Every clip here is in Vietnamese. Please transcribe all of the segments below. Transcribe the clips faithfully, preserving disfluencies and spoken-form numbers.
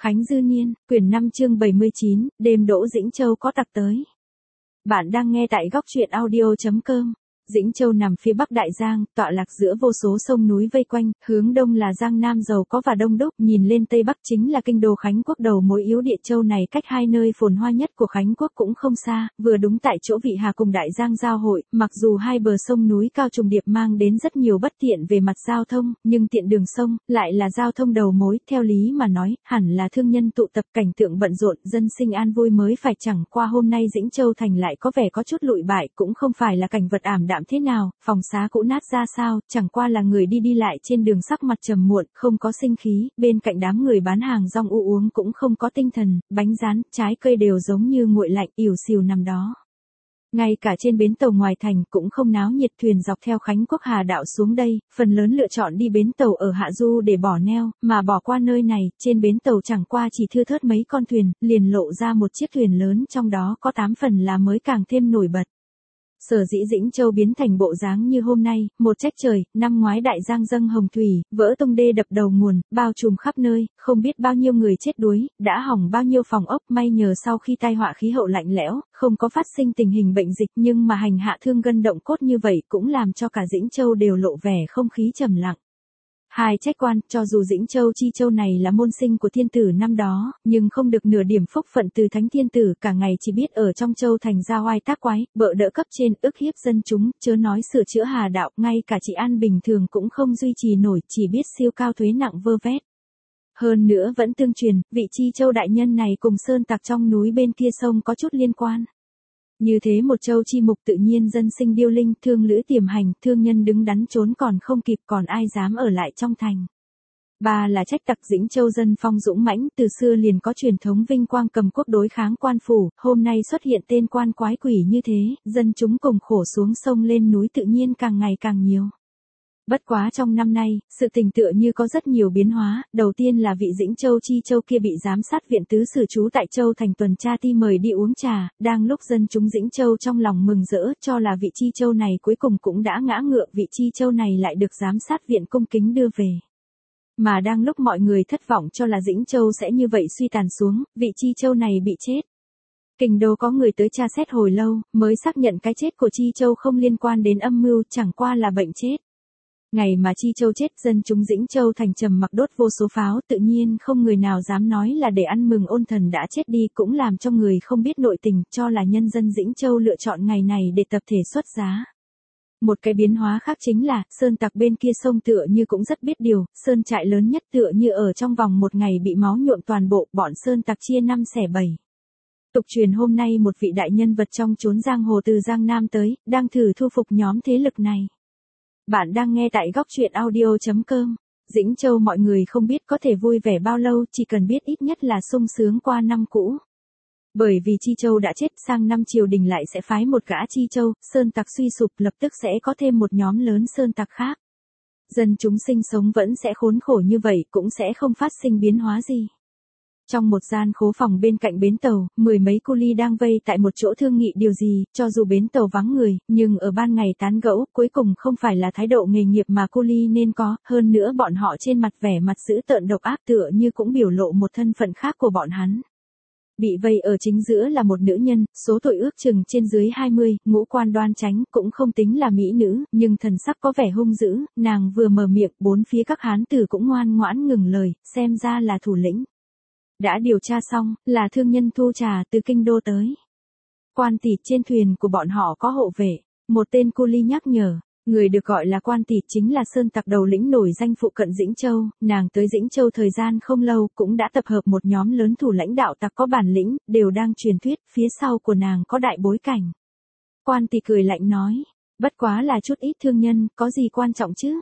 Khánh Dư Niên, quyển năm chương bảy mươi chín, đêm Đỗ Dĩnh Châu có tặc tới. Bạn đang nghe tại góc truyện audio chấm com. Dĩnh Châu nằm phía bắc Đại Giang, tọa lạc giữa vô số sông núi vây quanh, hướng đông là Giang Nam giàu có và đông đúc, nhìn lên tây bắc chính là kinh đô Khánh Quốc đầu mối yếu địa châu này, cách hai nơi phồn hoa nhất của Khánh Quốc cũng không xa, vừa đúng tại chỗ Vị Hà cùng Đại Giang giao hội, mặc dù hai bờ sông núi cao trùng điệp mang đến rất nhiều bất tiện về mặt giao thông, nhưng tiện đường sông lại là giao thông đầu mối, theo lý mà nói, hẳn là thương nhân tụ tập, cảnh tượng bận rộn, dân sinh an vui mới phải, chẳng qua hôm nay Dĩnh Châu thành lại có vẻ có chút lụi bại, cũng không phải là cảnh vật ảm đạm thế nào, phòng xá cũ nát ra sao, chẳng qua là người đi đi lại trên đường sắc mặt trầm muộn, không có sinh khí, bên cạnh đám người bán hàng rong u uống cũng không có tinh thần, bánh rán, trái cây đều giống như nguội lạnh, ỉu xìu nằm đó. Ngay cả trên bến tàu ngoài thành cũng không náo nhiệt, thuyền dọc theo Khánh Quốc Hà đạo xuống đây, phần lớn lựa chọn đi bến tàu ở Hạ Du để bỏ neo, mà bỏ qua nơi này, trên bến tàu chẳng qua chỉ thưa thớt mấy con thuyền, liền lộ ra một chiếc thuyền lớn, trong đó có tám phần là mới càng thêm nổi bật. Sở dĩ Dĩnh Châu biến thành bộ dáng như hôm nay, một trách trời, năm ngoái Đại Giang dâng hồng thủy, vỡ tung đê đập đầu nguồn, bao trùm khắp nơi, không biết bao nhiêu người chết đuối, đã hỏng bao nhiêu phòng ốc, may nhờ sau khi tai họa khí hậu lạnh lẽo, không có phát sinh tình hình bệnh dịch, nhưng mà hành hạ thương gân động cốt như vậy cũng làm cho cả Dĩnh Châu đều lộ vẻ không khí trầm lặng. Hai trách quan, cho dù Dĩnh Châu Chi Châu này là môn sinh của thiên tử năm đó, nhưng không được nửa điểm phúc phận từ thánh thiên tử, cả ngày chỉ biết ở trong châu thành ra oai tác quái, bợ đỡ cấp trên, ức hiếp dân chúng, chớ nói sửa chữa hà đạo, ngay cả trị an bình thường cũng không duy trì nổi, chỉ biết siêu cao thuế nặng vơ vét. Hơn nữa vẫn tương truyền, vị Chi Châu đại nhân này cùng sơn tặc trong núi bên kia sông có chút liên quan. Như thế một châu chi mục tự nhiên dân sinh điêu linh, thương lữ tiềm hành, thương nhân đứng đắn trốn còn không kịp, còn ai dám ở lại trong thành. Ba là trách tặc. Dĩnh Châu dân phong dũng mãnh, từ xưa liền có truyền thống vinh quang cầm quốc đối kháng quan phủ, hôm nay xuất hiện tên quan quái quỷ như thế, dân chúng cùng khổ xuống sông lên núi tự nhiên càng ngày càng nhiều. Bất quá trong năm nay, sự tình tựa như có rất nhiều biến hóa, đầu tiên là vị Dĩnh Châu Chi Châu kia bị giám sát viện tứ sử trú tại Châu thành tuần tra ti mời đi uống trà, đang lúc dân chúng Dĩnh Châu trong lòng mừng rỡ, cho là vị Chi Châu này cuối cùng cũng đã ngã ngựa, vị Chi Châu này lại được giám sát viện cung kính đưa về. Mà đang lúc mọi người thất vọng cho là Dĩnh Châu sẽ như vậy suy tàn xuống, vị Chi Châu này bị chết. Kinh đô có người tới tra xét hồi lâu, mới xác nhận cái chết của Chi Châu không liên quan đến âm mưu, chẳng qua là bệnh chết. Ngày mà Chi Châu chết, dân chúng Dĩnh Châu thành trầm mặc đốt vô số pháo, tự nhiên không người nào dám nói là để ăn mừng ôn thần đã chết đi, cũng làm cho người không biết nội tình, cho là nhân dân Dĩnh Châu lựa chọn ngày này để tập thể xuất giá. Một cái biến hóa khác chính là, sơn tặc bên kia sông tựa như cũng rất biết điều, sơn trại lớn nhất tựa như ở trong vòng một ngày bị máu nhuộm toàn bộ, bọn sơn tặc chia năm xẻ bảy. Tục truyền hôm nay một vị đại nhân vật trong chốn giang hồ từ Giang Nam tới, đang thử thu phục nhóm thế lực này. Bạn đang nghe tại góc truyện audio chấm com. Dĩnh Châu mọi người không biết có thể vui vẻ bao lâu, chỉ cần biết ít nhất là sung sướng qua năm cũ. Bởi vì Chi Châu đã chết, sang năm triều đình lại sẽ phái một gã Chi Châu, sơn tặc suy sụp, lập tức sẽ có thêm một nhóm lớn sơn tặc khác. Dân chúng sinh sống vẫn sẽ khốn khổ như vậy, cũng sẽ không phát sinh biến hóa gì. Trong một gian khố phòng bên cạnh bến tàu, mười mấy cu ly đang vây tại một chỗ thương nghị điều gì, cho dù bến tàu vắng người, nhưng ở ban ngày tán gẫu, cuối cùng không phải là thái độ nghề nghiệp mà cu ly nên có, hơn nữa bọn họ trên mặt vẻ mặt dữ tợn độc ác tựa như cũng biểu lộ một thân phận khác của bọn hắn. Bị vây ở chính giữa là một nữ nhân, số tuổi ước chừng trên dưới hai mươi, ngũ quan đoan chánh, cũng không tính là mỹ nữ, nhưng thần sắc có vẻ hung dữ, nàng vừa mở miệng, bốn phía các hán tử cũng ngoan ngoãn ngừng lời, xem ra là thủ lĩnh. Đã điều tra xong, là thương nhân thu trà từ kinh đô tới. Quan Tịt, trên thuyền của bọn họ có hộ vệ, một tên cu ly nhắc nhở, người được gọi là Quan Tịt chính là sơn tặc đầu lĩnh nổi danh phụ cận Dĩnh Châu, nàng tới Dĩnh Châu thời gian không lâu cũng đã tập hợp một nhóm lớn thủ lãnh đạo tặc có bản lĩnh, đều đang truyền thuyết, phía sau của nàng có đại bối cảnh. Quan Tịt cười lạnh nói, bất quá là chút ít thương nhân, có gì quan trọng chứ?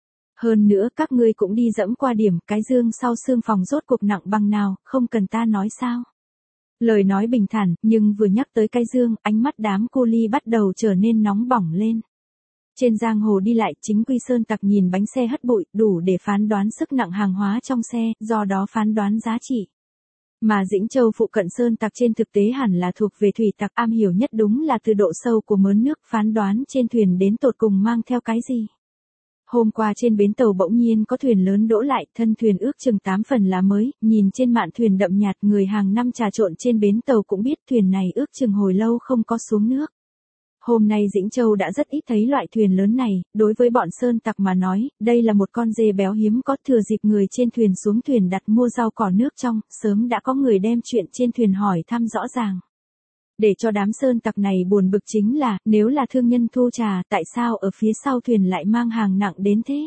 Hơn nữa các ngươi cũng đi dẫm qua điểm, cái dương sau xương phòng rốt cuộc nặng bằng nào, không cần ta nói sao. Lời nói bình thản, nhưng vừa nhắc tới cái dương, ánh mắt đám cu ly bắt đầu trở nên nóng bỏng lên. Trên giang hồ đi lại, chính quy sơn tặc nhìn bánh xe hất bụi, đủ để phán đoán sức nặng hàng hóa trong xe, do đó phán đoán giá trị. Mà Dĩnh Châu phụ cận sơn tặc trên thực tế hẳn là thuộc về thủy tặc, am hiểu nhất đúng là từ độ sâu của mớn nước, phán đoán trên thuyền đến tột cùng mang theo cái gì. Hôm qua trên bến tàu bỗng nhiên có thuyền lớn đỗ lại, thân thuyền ước chừng tám phần là mới, nhìn trên mạn thuyền đậm nhạt, người hàng năm trà trộn trên bến tàu cũng biết thuyền này ước chừng hồi lâu không có xuống nước. Hôm nay Dĩnh Châu đã rất ít thấy loại thuyền lớn này, đối với bọn sơn tặc mà nói, đây là một con dê béo hiếm có. Thừa dịp người trên thuyền xuống thuyền đặt mua rau cỏ nước trong, sớm đã có người đem chuyện trên thuyền hỏi thăm rõ ràng. Để cho đám sơn tặc này buồn bực chính là, nếu là thương nhân thu trà, tại sao ở phía sau thuyền lại mang hàng nặng đến thế?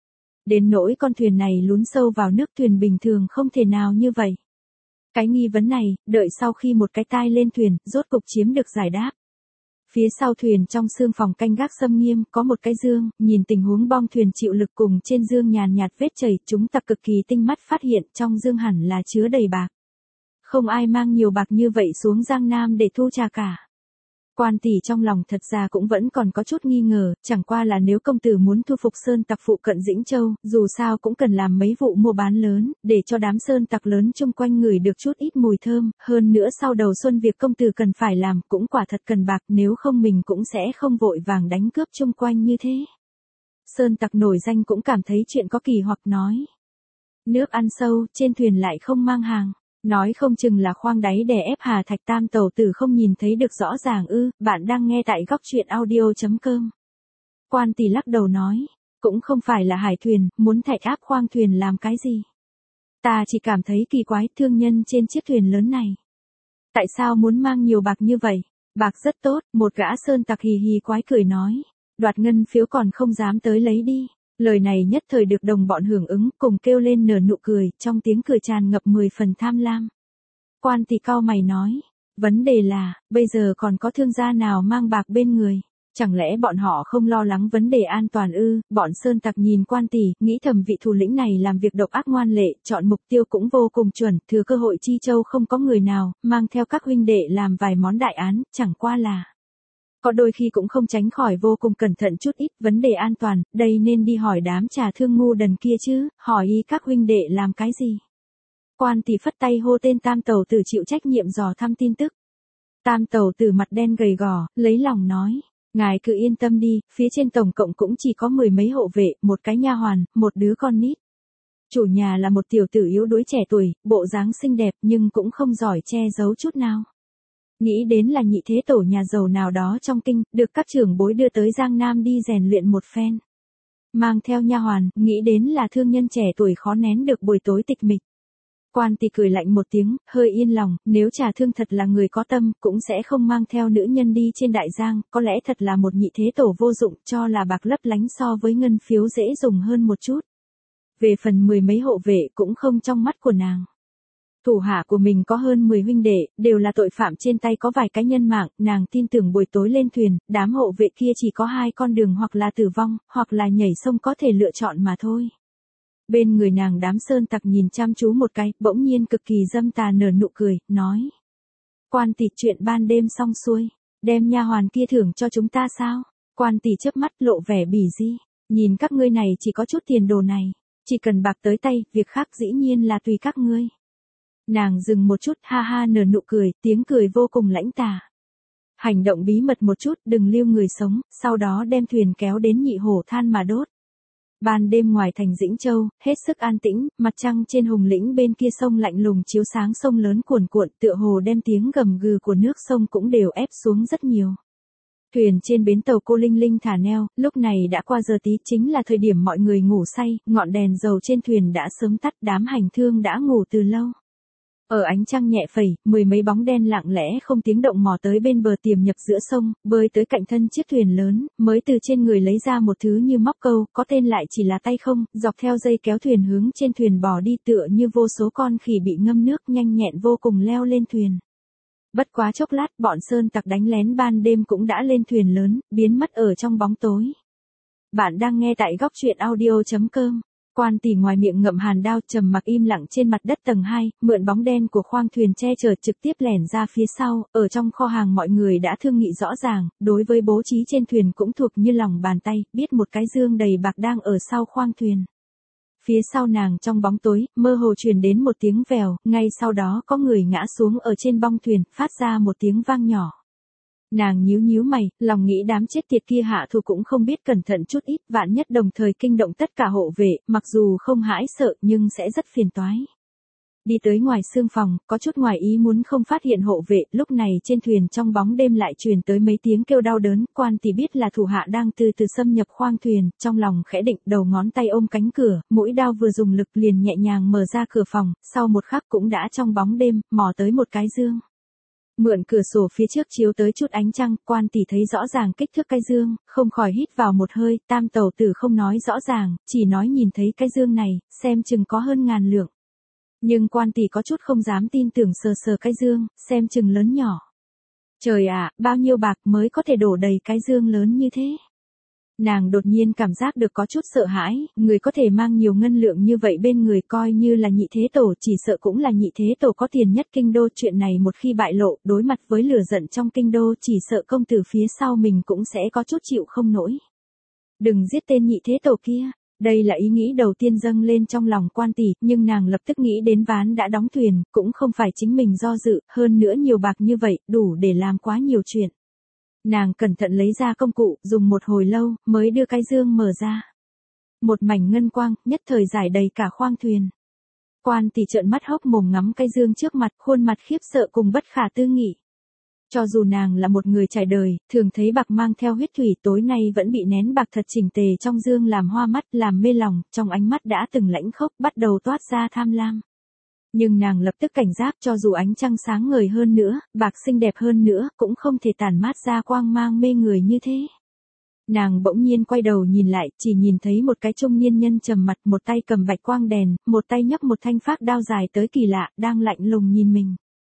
Đến nỗi con thuyền này lún sâu vào nước, thuyền bình thường không thể nào như vậy. Cái nghi vấn này, đợi sau khi một cái tai lên thuyền, rốt cục chiếm được giải đáp. Phía sau thuyền trong xương phòng canh gác xâm nghiêm, có một cái dương, nhìn tình huống bong thuyền chịu lực cùng trên dương nhàn nhạt vết chảy, chúng ta cực kỳ tinh mắt phát hiện trong dương hẳn là chứa đầy bạc. Không ai mang nhiều bạc như vậy xuống Giang Nam để thu trà cả. Quan tỷ trong lòng thật ra cũng vẫn còn có chút nghi ngờ, chẳng qua là nếu công tử muốn thu phục sơn tặc phụ cận Dĩnh Châu, dù sao cũng cần làm mấy vụ mua bán lớn, để cho đám sơn tặc lớn chung quanh ngửi được chút ít mùi thơm, hơn nữa sau đầu xuân việc công tử cần phải làm cũng quả thật cần bạc, nếu không mình cũng sẽ không vội vàng đánh cướp chung quanh như thế. Sơn tặc nổi danh cũng cảm thấy chuyện có kỳ hoặc nói. Nước ăn sâu, trên thuyền lại không mang hàng. Nói không chừng là khoang đáy đè ép Hà Thạch Tam tàu tử không nhìn thấy được rõ ràng ư. Bạn đang nghe tại góc truyện audio chấm com. Quan tỷ lắc đầu nói, cũng không phải là hải thuyền, muốn thạch áp khoang thuyền làm cái gì. Ta chỉ cảm thấy kỳ quái, thương nhân trên chiếc thuyền lớn này. Tại sao muốn mang nhiều bạc như vậy? Bạc rất tốt, một gã sơn tặc hì hì quái cười nói. Đoạt ngân phiếu còn không dám tới lấy đi. Lời này nhất thời được đồng bọn hưởng ứng, cùng kêu lên nở nụ cười, trong tiếng cười tràn ngập mười phần tham lam. Quan tỷ cau mày nói, vấn đề là, bây giờ còn có thương gia nào mang bạc bên người? Chẳng lẽ bọn họ không lo lắng vấn đề an toàn ư? Bọn sơn tặc nhìn quan tỷ, nghĩ thầm vị thủ lĩnh này làm việc độc ác ngoan lệ, chọn mục tiêu cũng vô cùng chuẩn, thừa cơ hội Chi Châu không có người nào, mang theo các huynh đệ làm vài món đại án, chẳng qua là. Có đôi khi cũng không tránh khỏi vô cùng cẩn thận chút ít, vấn đề an toàn, đây nên đi hỏi đám trà thương ngu đần kia chứ, hỏi y các huynh đệ làm cái gì. Quan tỷ phất tay hô tên Tam tàu tử chịu trách nhiệm dò thăm tin tức. Tam tàu tử mặt đen gầy gò, lấy lòng nói, ngài cứ yên tâm đi, phía trên tổng cộng cũng chỉ có mười mấy hộ vệ, một cái nha hoàn, một đứa con nít. Chủ nhà là một tiểu tử yếu đuối trẻ tuổi, bộ dáng xinh đẹp nhưng cũng không giỏi che giấu chút nào. Nghĩ đến là nhị thế tổ nhà giàu nào đó trong kinh, được các trưởng bối đưa tới Giang Nam đi rèn luyện một phen. Mang theo nha hoàn, nghĩ đến là thương nhân trẻ tuổi khó nén được buổi tối tịch mịch. Quan tỷ cười lạnh một tiếng, hơi yên lòng, nếu trà thương thật là người có tâm, cũng sẽ không mang theo nữ nhân đi trên đại giang, có lẽ thật là một nhị thế tổ vô dụng, cho là bạc lấp lánh so với ngân phiếu dễ dùng hơn một chút. Về phần mười mấy hộ vệ cũng không trong mắt của nàng. Thủ hạ của mình có hơn mười huynh đệ, đều là tội phạm trên tay có vài cái nhân mạng, nàng tin tưởng buổi tối lên thuyền, đám hộ vệ kia chỉ có hai con đường hoặc là tử vong, hoặc là nhảy sông có thể lựa chọn mà thôi. Bên người nàng đám sơn tặc nhìn chăm chú một cái, bỗng nhiên cực kỳ dâm tà nở nụ cười, nói. Quan tỷ chuyện ban đêm xong xuôi, đem nha hoàn kia thưởng cho chúng ta sao? Quan tỷ chớp mắt lộ vẻ bỉ di, nhìn các ngươi này chỉ có chút tiền đồ này, chỉ cần bạc tới tay, việc khác dĩ nhiên là tùy các ngươi. Nàng dừng một chút, ha ha nở nụ cười, tiếng cười vô cùng lãnh tà. Hành động bí mật một chút, đừng lưu người sống, sau đó đem thuyền kéo đến Nhị Hổ Than mà đốt. Ban đêm ngoài thành Dĩnh Châu, hết sức an tĩnh, mặt trăng trên hùng lĩnh bên kia sông lạnh lùng chiếu sáng sông lớn cuồn cuộn, tựa hồ đem tiếng gầm gừ của nước sông cũng đều ép xuống rất nhiều. Thuyền trên bến tàu Cô Linh Linh thả neo, lúc này đã qua giờ tí, chính là thời điểm mọi người ngủ say, ngọn đèn dầu trên thuyền đã sớm tắt, đám hành thương đã ngủ từ lâu. Ở ánh trăng nhẹ phẩy, mười mấy bóng đen lặng lẽ không tiếng động mò tới bên bờ tiềm nhập giữa sông, bơi tới cạnh thân chiếc thuyền lớn, mới từ trên người lấy ra một thứ như móc câu, có tên lại chỉ là tay không, dọc theo dây kéo thuyền hướng trên thuyền bò đi tựa như vô số con khỉ bị ngâm nước nhanh nhẹn vô cùng leo lên thuyền. Bất quá chốc lát, bọn sơn tặc đánh lén ban đêm cũng đã lên thuyền lớn, biến mất ở trong bóng tối. Bạn đang nghe tại góc truyện audio chấm com. Quan tỷ ngoài miệng ngậm hàn đao trầm mặc im lặng trên mặt đất tầng hai, mượn bóng đen của khoang thuyền che chở trực tiếp lẻn ra phía sau, ở trong kho hàng mọi người đã thương nghị rõ ràng, đối với bố trí trên thuyền cũng thuộc như lòng bàn tay, biết một cái dương đầy bạc đang ở sau khoang thuyền. Phía sau nàng trong bóng tối, mơ hồ truyền đến một tiếng vèo, ngay sau đó có người ngã xuống ở trên bong thuyền, phát ra một tiếng vang nhỏ. Nàng nhíu nhíu mày, lòng nghĩ đám chết tiệt kia hạ thủ cũng không biết cẩn thận chút ít, vạn nhất đồng thời kinh động tất cả hộ vệ, mặc dù không hãi sợ nhưng sẽ rất phiền toái. Đi tới ngoài xương phòng, có chút ngoài ý muốn không phát hiện hộ vệ, lúc này trên thuyền trong bóng đêm lại truyền tới mấy tiếng kêu đau đớn, Quan Tỷ biết là thủ hạ đang từ từ xâm nhập khoang thuyền, trong lòng khẽ định, đầu ngón tay ôm cánh cửa, mũi đao vừa dùng lực liền nhẹ nhàng mở ra cửa phòng, sau một khắc cũng đã trong bóng đêm, mò tới một cái dương. Mượn cửa sổ phía trước chiếu tới chút ánh trăng, Quan Tỷ thấy rõ ràng kích thước cái dương, không khỏi hít vào một hơi, Tam tẩu tử không nói rõ ràng, chỉ nói nhìn thấy cái dương này, xem chừng có hơn ngàn lượng. Nhưng Quan Tỷ có chút không dám tin tưởng, sờ sờ cái dương, xem chừng lớn nhỏ. Trời ạ, bao nhiêu bạc mới có thể đổ đầy cái dương lớn như thế? Nàng đột nhiên cảm giác được có chút sợ hãi, người có thể mang nhiều ngân lượng như vậy bên người coi như là nhị thế tổ, chỉ sợ cũng là nhị thế tổ có tiền nhất kinh đô, chuyện này một khi bại lộ, đối mặt với lửa giận trong kinh đô, chỉ sợ công tử phía sau mình cũng sẽ có chút chịu không nổi. Đừng giết tên nhị thế tổ kia. Đây là ý nghĩ đầu tiên dâng lên trong lòng Quan Tỷ, nhưng nàng lập tức nghĩ đến ván đã đóng thuyền, cũng không phải chính mình do dự, hơn nữa nhiều bạc như vậy, đủ để làm quá nhiều chuyện. Nàng cẩn thận lấy ra công cụ, dùng một hồi lâu, mới đưa cái dương mở ra. Một mảnh ngân quang, nhất thời giải đầy cả khoang thuyền. Quan Tỷ trợn mắt hốc mồm ngắm cái dương trước mặt, khuôn mặt khiếp sợ cùng bất khả tư nghị. Cho dù nàng là một người trải đời, thường thấy bạc mang theo huyết thủy, tối nay vẫn bị nén bạc thật chỉnh tề trong dương làm hoa mắt, làm mê lòng, trong ánh mắt đã từng lãnh khốc, bắt đầu toát ra tham lam. Nhưng nàng lập tức cảnh giác, cho dù ánh trăng sáng ngời hơn nữa, bạc xinh đẹp hơn nữa, cũng không thể tản mát ra quang mang mê người như thế. Nàng bỗng nhiên quay đầu nhìn lại, chỉ nhìn thấy một cái trung niên nhân trầm mặt, một tay cầm bạch quang đèn, một tay nhấc một thanh phác đao dài tới kỳ lạ, đang lạnh lùng nhìn mình.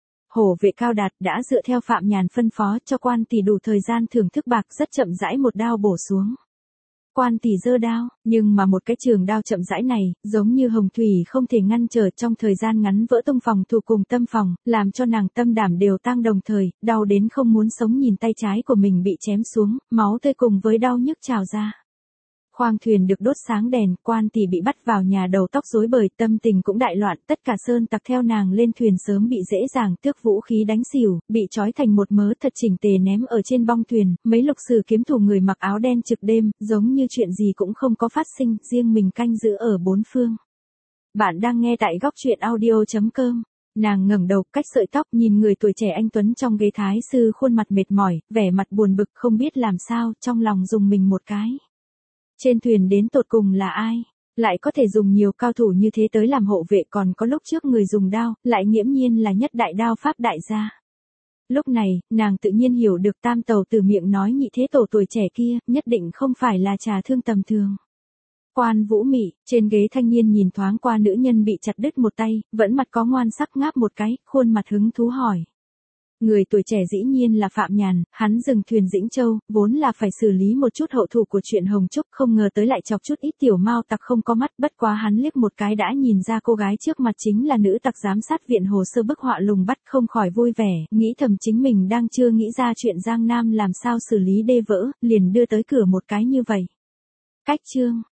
Hổ vệ Cao Đạt đã dựa theo Phạm Nhàn phân phó cho Quan Tỷ đủ thời gian thưởng thức bạc, rất chậm rãi một đao bổ xuống. Quan Tỷ giơ đao, nhưng mà một cái trường đao chậm rãi này, giống như hồng thủy không thể ngăn trở, trong thời gian ngắn vỡ tung phòng thủ cùng tâm phòng, làm cho nàng tâm đảm đều tăng đồng thời, đau đến không muốn sống, nhìn tay trái của mình bị chém xuống, máu tươi cùng với đau nhức trào ra. Khoang thuyền được đốt sáng đèn, Quan Tỷ bị bắt vào nhà, đầu tóc rối bời, tâm tình cũng đại loạn, tất cả sơn tặc theo nàng lên thuyền sớm bị dễ dàng tước vũ khí đánh xỉu, bị trói thành một mớ thật chỉnh tề ném ở trên bong thuyền, mấy lục sử kiếm thủ người mặc áo đen trực đêm, giống như chuyện gì cũng không có phát sinh, riêng mình canh giữ ở bốn phương. Bạn đang nghe tại góc truyện audio chấm com. Nàng ngẩng đầu, cách sợi tóc, nhìn người tuổi trẻ anh tuấn trong ghế thái sư, khuôn mặt mệt mỏi, vẻ mặt buồn bực, không biết làm sao, trong lòng dùng mình một cái. Trên thuyền đến tột cùng là ai? Lại có thể dùng nhiều cao thủ như thế tới làm hộ vệ, còn có lúc trước người dùng đao, lại nghiễm nhiên là nhất đại đao pháp đại gia. Lúc này, nàng tự nhiên hiểu được Tam tẩu từ miệng nói nhị thế tổ tuổi trẻ kia, nhất định không phải là trà thương tầm thường. Quan Vũ Mị, trên ghế thanh niên nhìn thoáng qua nữ nhân bị chặt đứt một tay, vẫn mặt có ngoan sắc ngáp một cái, khuôn mặt hứng thú hỏi. Người tuổi trẻ dĩ nhiên là Phạm Nhàn, hắn dừng thuyền Dĩnh Châu, vốn là phải xử lý một chút hậu thủ của chuyện Hồng Trúc, không ngờ tới lại chọc chút ít tiểu mao tặc không có mắt, bất quá hắn liếc một cái đã nhìn ra cô gái trước mặt chính là nữ tặc giám sát viện hồ sơ bức họa lùng bắt, không khỏi vui vẻ, nghĩ thầm chính mình đang chưa nghĩ ra chuyện Giang Nam làm sao xử lý đê vỡ, liền đưa tới cửa một cái như vậy. Cách chương